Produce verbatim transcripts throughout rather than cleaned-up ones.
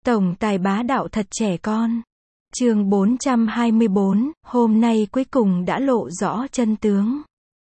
Tổng tài bá đạo thật trẻ con. Chương bốn trăm hai mươi bốn, hôm nay cuối cùng đã lộ rõ chân tướng.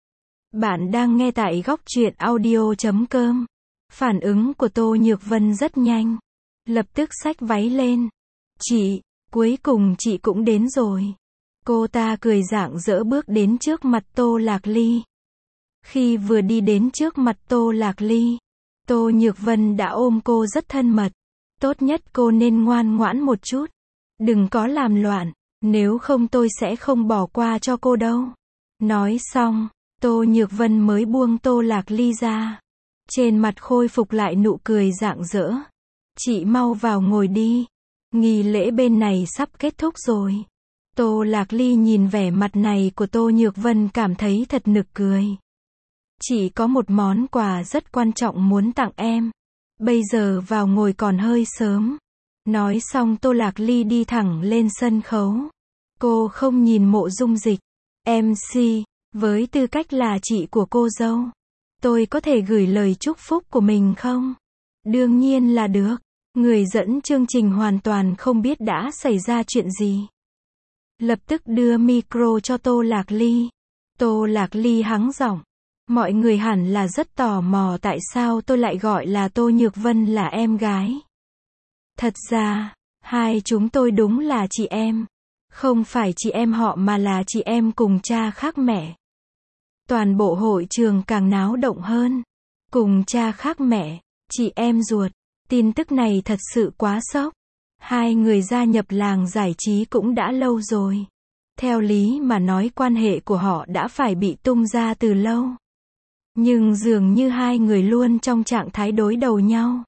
Bạn đang nghe tại góc truyện audio chấm com. Phản ứng của Tô Nhược Vân rất nhanh. Lập tức xách váy lên. Chị, cuối cùng chị cũng đến rồi. Cô ta cười rạng rỡ bước đến trước mặt Tô Lạc Ly. Khi vừa đi đến trước mặt Tô Lạc Ly, Tô Nhược Vân đã ôm cô rất thân mật. Tốt nhất cô nên ngoan ngoãn một chút. Đừng có làm loạn, nếu không tôi sẽ không bỏ qua cho cô đâu. Nói xong, Tô Nhược Vân mới buông Tô Lạc Ly ra. Trên mặt khôi phục lại nụ cười rạng rỡ. Chị mau vào ngồi đi. Nghi lễ bên này sắp kết thúc rồi. Tô Lạc Ly nhìn vẻ mặt này của Tô Nhược Vân cảm thấy thật nực cười. Chị có một món quà rất quan trọng muốn tặng em. Bây giờ vào ngồi còn hơi sớm. Nói xong Tô Lạc Ly đi thẳng lên sân khấu. Cô không nhìn Mộ Dung Dịch, em xê, với tư cách là chị của cô dâu. Tôi có thể gửi lời chúc phúc của mình không? Đương nhiên là được. Người dẫn chương trình hoàn toàn không biết đã xảy ra chuyện gì. Lập tức đưa micro cho Tô Lạc Ly. Tô Lạc Ly hắng giọng. Mọi người hẳn là rất tò mò tại sao tôi lại gọi là Tô Nhược Vân là em gái. Thật ra, hai chúng tôi đúng là chị em. Không phải chị em họ mà là chị em cùng cha khác mẹ. Toàn bộ hội trường càng náo động hơn. Cùng cha khác mẹ, chị em ruột. Tin tức này thật sự quá sốc. Hai người gia nhập làng giải trí cũng đã lâu rồi. Theo lý mà nói quan hệ của họ đã phải bị tung ra từ lâu. Nhưng dường như hai người luôn trong trạng thái đối đầu nhau.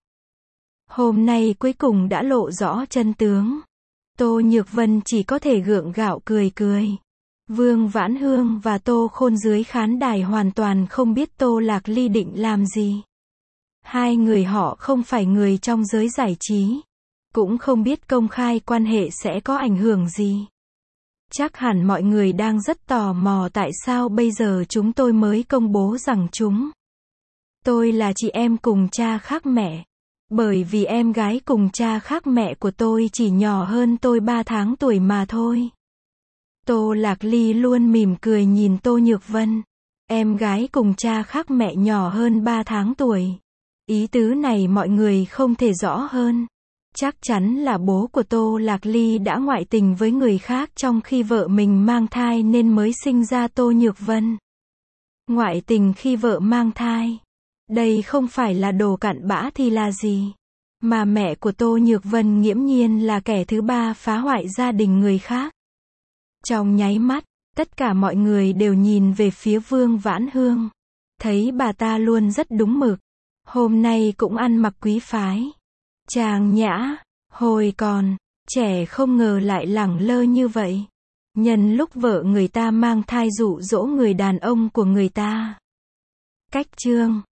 Hôm nay cuối cùng đã lộ rõ chân tướng. Tô Nhược Vân chỉ có thể gượng gạo cười cười. Vương Vãn Hương và Tô Khôn dưới khán đài hoàn toàn không biết Tô Lạc Ly định làm gì. Hai người họ không phải người trong giới giải trí. Cũng không biết công khai quan hệ sẽ có ảnh hưởng gì. Chắc hẳn mọi người đang rất tò mò tại sao bây giờ chúng tôi mới công bố rằng chúng tôi là chị em cùng cha khác mẹ. Bởi vì em gái cùng cha khác mẹ của tôi chỉ nhỏ hơn tôi ba tháng tuổi mà thôi. Tô Lạc Ly luôn mỉm cười nhìn Tô Nhược Vân. Em gái cùng cha khác mẹ nhỏ hơn ba tháng tuổi. Ý tứ này mọi người không thể rõ hơn. Chắc chắn là bố của Tô Lạc Ly đã ngoại tình với người khác trong khi vợ mình mang thai nên mới sinh ra Tô Nhược Vân. Ngoại tình khi vợ mang thai. Đây không phải là đồ cặn bã thì là gì. Mà mẹ của Tô Nhược Vân nghiễm nhiên là kẻ thứ ba phá hoại gia đình người khác. Trong nháy mắt, tất cả mọi người đều nhìn về phía Vương Vãn Hương. Thấy bà ta luôn rất đúng mực. Hôm nay cũng ăn mặc quý phái. Trang nhã, hồi còn, trẻ không ngờ lại lẳng lơ như vậy. Nhân lúc vợ người ta mang thai dụ dỗ người đàn ông của người ta. Cách chương